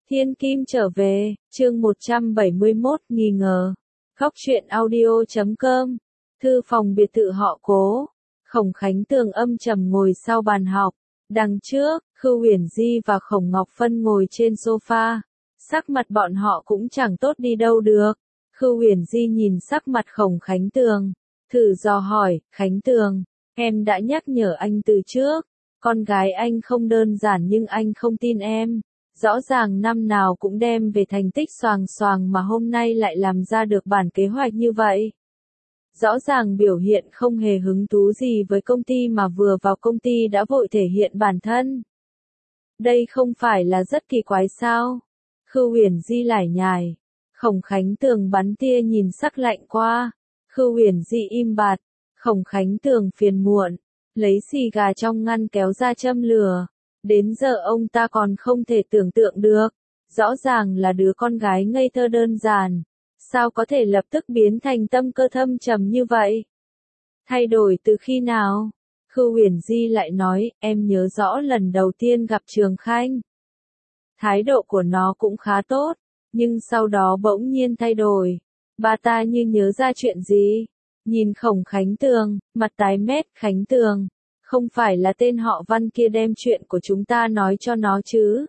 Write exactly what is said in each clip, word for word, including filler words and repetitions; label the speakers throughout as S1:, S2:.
S1: Thiên Kim trở về, chương một trăm bảy mươi mốt, nghi ngờ. Góc truyện audio chấm com. Thư phòng biệt thự họ Cố. Khổng Khánh Tường âm trầm ngồi sau bàn học. Đằng trước, Khưu Uyển Di và Khổng Ngọc Phân ngồi trên sofa. Sắc mặt bọn họ cũng chẳng tốt đi đâu được. Khưu Uyển Di nhìn sắc mặt Khổng Khánh Tường, thử dò hỏi, Khánh Tường, em đã nhắc nhở anh từ trước. Con gái anh không đơn giản nhưng anh không tin em. Rõ ràng năm nào cũng đem về thành tích xoàng xoàng mà hôm nay lại làm ra được bản kế hoạch như vậy. Rõ ràng biểu hiện không hề hứng thú gì với công ty mà vừa vào công ty đã vội thể hiện bản thân. Đây không phải là rất kỳ quái sao? Khưu Uyển Di lải nhải. Khổng Khánh Tường bắn tia nhìn sắc lạnh qua. Khưu Uyển Di im bặt. Khổng Khánh Tường phiền muộn, lấy xì gà trong ngăn kéo ra châm lửa. Đến giờ ông ta còn không thể tưởng tượng được. Rõ ràng là đứa con gái ngây thơ đơn giản. Sao có thể lập tức biến thành tâm cơ thâm trầm như vậy? Thay đổi từ khi nào? Khưu Uyển Di lại nói, em nhớ rõ lần đầu tiên gặp Trường Khanh. Thái độ của nó cũng khá tốt, nhưng sau đó bỗng nhiên thay đổi. Bà ta như nhớ ra chuyện gì? Nhìn Khổng Khánh Tường, mặt tái mét. Khánh Tường, không phải là tên họ Văn kia đem chuyện của chúng ta nói cho nó chứ?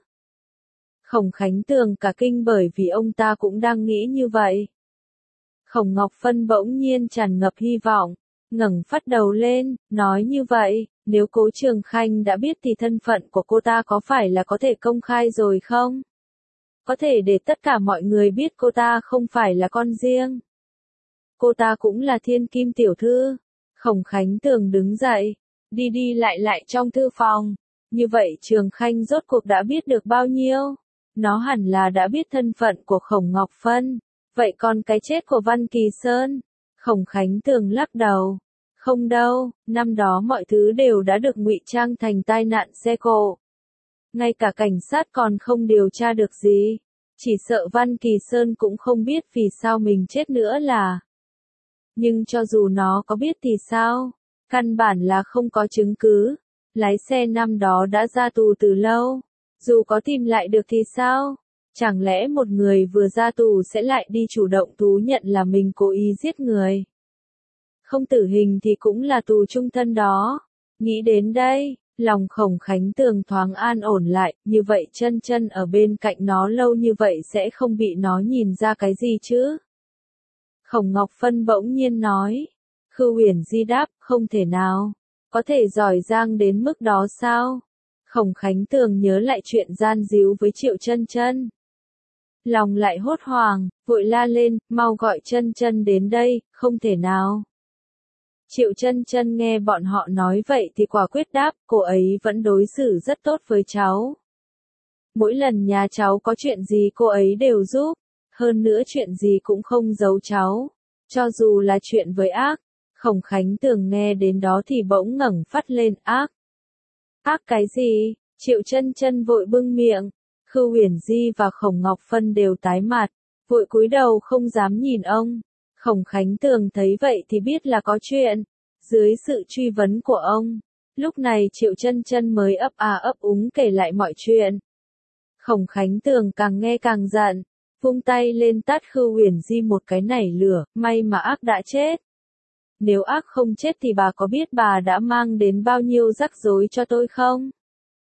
S1: Khổng Khánh Tường cả kinh bởi vì ông ta cũng đang nghĩ như vậy. Khổng Ngọc Phân bỗng nhiên tràn ngập hy vọng, ngẩng phát đầu lên, nói như vậy, nếu Cố Trường Khanh đã biết thì thân phận của cô ta có phải là có thể công khai rồi không? Có thể để tất cả mọi người biết cô ta không phải là con riêng. Cô ta cũng là Thiên Kim tiểu thư. Khổng Khánh Tường đứng dậy, đi đi lại lại trong thư phòng. Như vậy Trường Khanh rốt cuộc đã biết được bao nhiêu? Nó hẳn là đã biết thân phận của Khổng Ngọc Phân. Vậy còn cái chết của Văn Kỳ Sơn? Khổng Khánh Tường lắc đầu. Không đâu, năm đó mọi thứ đều đã được ngụy trang thành tai nạn xe cộ. Ngay cả cảnh sát còn không điều tra được gì. Chỉ sợ Văn Kỳ Sơn cũng không biết vì sao mình chết nữa là. Nhưng cho dù nó có biết thì sao? Căn bản là không có chứng cứ. Lái xe năm đó đã ra tù từ lâu. Dù có tìm lại được thì sao? Chẳng lẽ một người vừa ra tù sẽ lại đi chủ động thú nhận là mình cố ý giết người? Không tử hình thì cũng là tù chung thân đó. Nghĩ đến đây, lòng Khổng Khánh Tường thoáng an ổn lại, như vậy chân chân ở bên cạnh nó lâu như vậy sẽ không bị nó nhìn ra cái gì chứ? Khổng Ngọc Phân bỗng nhiên nói. Khưu Uyển Di đáp, không thể nào. Có thể giỏi giang đến mức đó sao? Khổng Khánh Tường nhớ lại chuyện gian díu với Triệu Chân Chân. Lòng lại hốt hoảng, vội la lên, mau gọi Chân Chân đến đây, không thể nào. Triệu Chân Chân nghe bọn họ nói vậy thì quả quyết đáp, cô ấy vẫn đối xử rất tốt với cháu. Mỗi lần nhà cháu có chuyện gì cô ấy đều giúp, hơn nữa chuyện gì cũng không giấu cháu, cho dù là chuyện với ác. Khổng Khánh Tường nghe đến đó thì bỗng ngẩng phát lên, ác. Ác cái gì? Triệu Chân Chân vội bưng miệng. Khưu Uyển Di và Khổng Ngọc Phân đều tái mặt, vội cúi đầu không dám nhìn ông. Khổng Khánh Tường thấy vậy thì biết là có chuyện. Dưới sự truy vấn của ông, lúc này Triệu Chân Chân mới ấp à ấp úng kể lại mọi chuyện. Khổng Khánh Tường càng nghe càng giận, vung tay lên tát Khưu Uyển Di một cái nảy lửa, may mà ác đã chết. Nếu ác không chết thì bà có biết bà đã mang đến bao nhiêu rắc rối cho tôi không?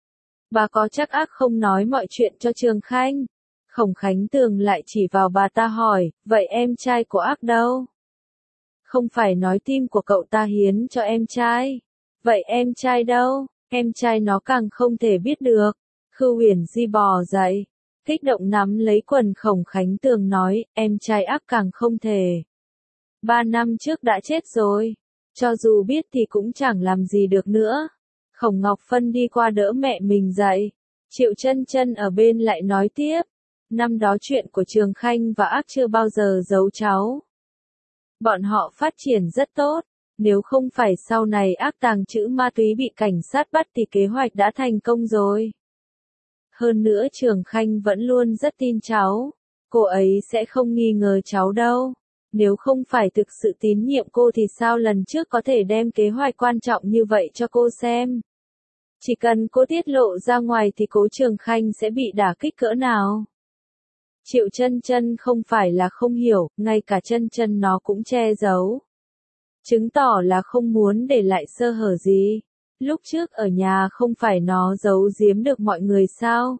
S1: Bà có chắc ác không nói mọi chuyện cho Trường Khanh? Khổng Khánh Tường lại chỉ vào bà ta hỏi, vậy em trai của ác đâu? Không phải nói tim của cậu ta hiến cho em trai. Vậy em trai đâu? Em trai nó càng không thể biết được. Khưu Uyển Di bò dậy, kích động nắm lấy quần Khổng Khánh Tường nói, em trai ác càng không thể. Ba năm trước đã chết rồi. Cho dù biết thì cũng chẳng làm gì được nữa. Khổng Ngọc Phân đi qua đỡ mẹ mình dậy. Triệu Chân Chân ở bên lại nói tiếp. Năm đó chuyện của Trường Khanh và ác chưa bao giờ giấu cháu. Bọn họ phát triển rất tốt. Nếu không phải sau này ác tàng trữ ma túy bị cảnh sát bắt thì kế hoạch đã thành công rồi. Hơn nữa Trường Khanh vẫn luôn rất tin cháu. Cô ấy sẽ không nghi ngờ cháu đâu. Nếu không phải thực sự tín nhiệm cô thì sao lần trước có thể đem kế hoạch quan trọng như vậy cho cô xem. Chỉ cần cô tiết lộ ra ngoài thì Cố Trường Khanh sẽ bị đả kích cỡ nào. Triệu Chân Chân không phải là không hiểu, ngay cả chân chân nó cũng che giấu. Chứng tỏ là không muốn để lại sơ hở gì. Lúc trước ở nhà không phải nó giấu giếm được mọi người sao?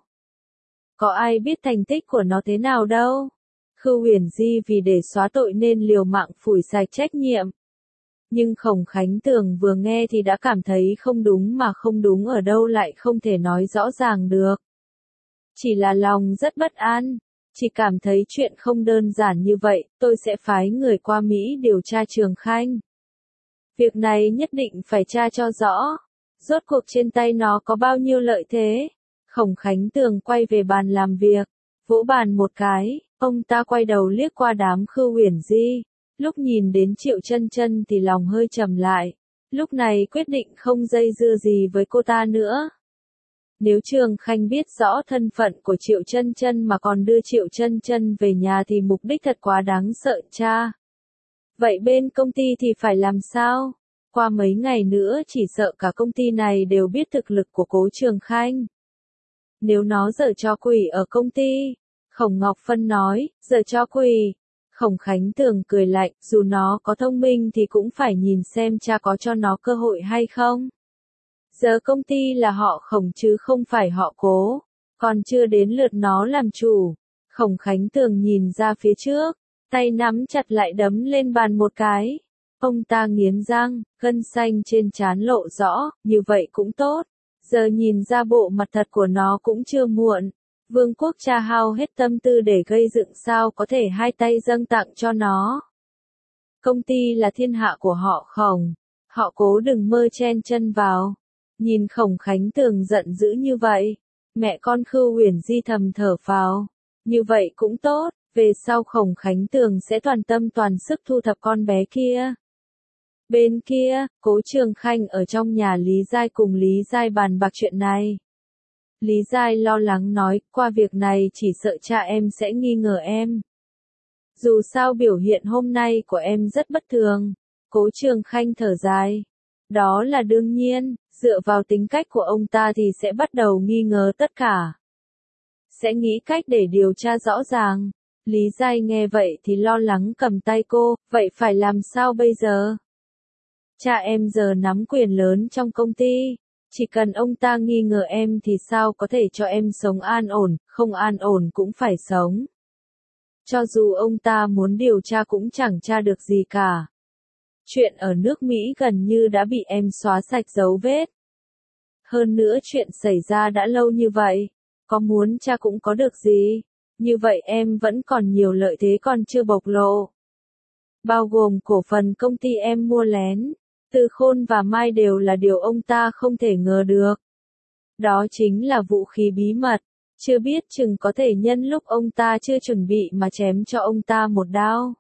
S1: Có ai biết thành tích của nó thế nào đâu. Khưu Huyền Di vì để xóa tội nên liều mạng phủi sạch trách nhiệm. Nhưng Khổng Khánh Tường vừa nghe thì đã cảm thấy không đúng, mà không đúng ở đâu lại không thể nói rõ ràng được. Chỉ là lòng rất bất an, chỉ cảm thấy chuyện không đơn giản như vậy, tôi sẽ phái người qua Mỹ điều tra Trường Khanh. Việc này nhất định phải tra cho rõ. Rốt cuộc trên tay nó có bao nhiêu lợi thế? Khổng Khánh Tường quay về bàn làm việc, vỗ bàn một cái, ông ta quay đầu liếc qua đám Khưu Huyền Di. Lúc nhìn đến Triệu Chân Chân thì lòng hơi trầm lại. Lúc này quyết định không dây dưa gì với cô ta nữa. Nếu Trường Khanh biết rõ thân phận của Triệu Chân Chân mà còn đưa Triệu Chân Chân về nhà thì mục đích thật quá đáng sợ cha. Vậy bên công ty thì phải làm sao? Qua mấy ngày nữa chỉ sợ cả công ty này đều biết thực lực của Cố Trường Khanh. Nếu nó giở trò quỷ ở công ty, Khổng Ngọc Phân nói, giở trò quỷ. Khổng Khánh Tường cười lạnh, dù nó có thông minh thì cũng phải nhìn xem cha có cho nó cơ hội hay không. Giờ công ty là họ Khổng chứ không phải họ Cố, còn chưa đến lượt nó làm chủ. Khổng Khánh Tường nhìn ra phía trước, tay nắm chặt lại đấm lên bàn một cái. Ông ta nghiến răng, gân xanh trên trán lộ rõ, như vậy cũng tốt. Giờ nhìn ra bộ mặt thật của nó cũng chưa muộn. Vương quốc cha hao hết tâm tư để gây dựng sao có thể hai tay dâng tặng cho nó. Công ty là thiên hạ của họ Khổng, họ Cố đừng mơ chen chân vào. Nhìn Khổng Khánh Tường giận dữ như vậy, mẹ con Khưu Huyền Di thầm thở phào. Như vậy cũng tốt, về sau Khổng Khánh Tường sẽ toàn tâm toàn sức thu thập con bé kia. Bên kia, Cố Trường Khanh ở trong nhà Lý Giai cùng Lý Giai bàn bạc chuyện này. Lý Giai lo lắng nói, qua việc này chỉ sợ cha em sẽ nghi ngờ em. Dù sao biểu hiện hôm nay của em rất bất thường. Cố Trường Khanh thở dài. Đó là đương nhiên, dựa vào tính cách của ông ta thì sẽ bắt đầu nghi ngờ tất cả. Sẽ nghĩ cách để điều tra rõ ràng. Lý Giai nghe vậy thì lo lắng cầm tay cô, vậy phải làm sao bây giờ? Cha em giờ nắm quyền lớn trong công ty. Chỉ cần ông ta nghi ngờ em thì sao có thể cho em sống an ổn, không an ổn cũng phải sống. Cho dù ông ta muốn điều tra cũng chẳng tra được gì cả. Chuyện ở nước Mỹ gần như đã bị em xóa sạch dấu vết. Hơn nữa chuyện xảy ra đã lâu như vậy, có muốn tra cũng có được gì. Như vậy em vẫn còn nhiều lợi thế còn chưa bộc lộ. Bao gồm cổ phần công ty em mua lén. Từ Khôn và Mai đều là điều ông ta không thể ngờ được. Đó chính là vũ khí bí mật, chưa biết chừng có thể nhân lúc ông ta chưa chuẩn bị mà chém cho ông ta một đao.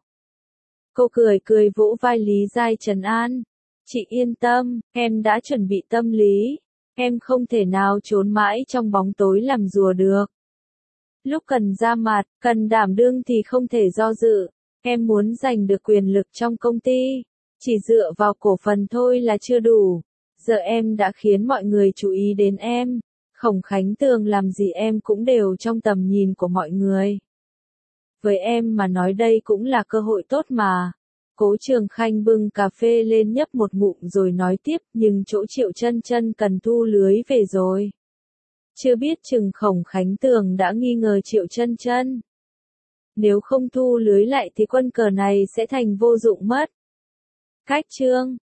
S1: Cô cười cười vỗ vai Lý Giai trấn an. Chị yên tâm, em đã chuẩn bị tâm lý. Em không thể nào trốn mãi trong bóng tối làm rùa được. Lúc cần ra mặt, cần đảm đương thì không thể do dự. Em muốn giành được quyền lực trong công ty. Chỉ dựa vào cổ phần thôi là chưa đủ. Giờ em đã khiến mọi người chú ý đến em. Khổng Khánh Tường làm gì em cũng đều trong tầm nhìn của mọi người. Với em mà nói đây cũng là cơ hội tốt mà. Cố Trường Khanh bưng cà phê lên nhấp một ngụm rồi nói tiếp, nhưng chỗ Triệu Chân Chân cần thu lưới về rồi. Chưa biết chừng Khổng Khánh Tường đã nghi ngờ Triệu Chân Chân. Nếu không thu lưới lại thì quân cờ này sẽ thành vô dụng mất. Cách chương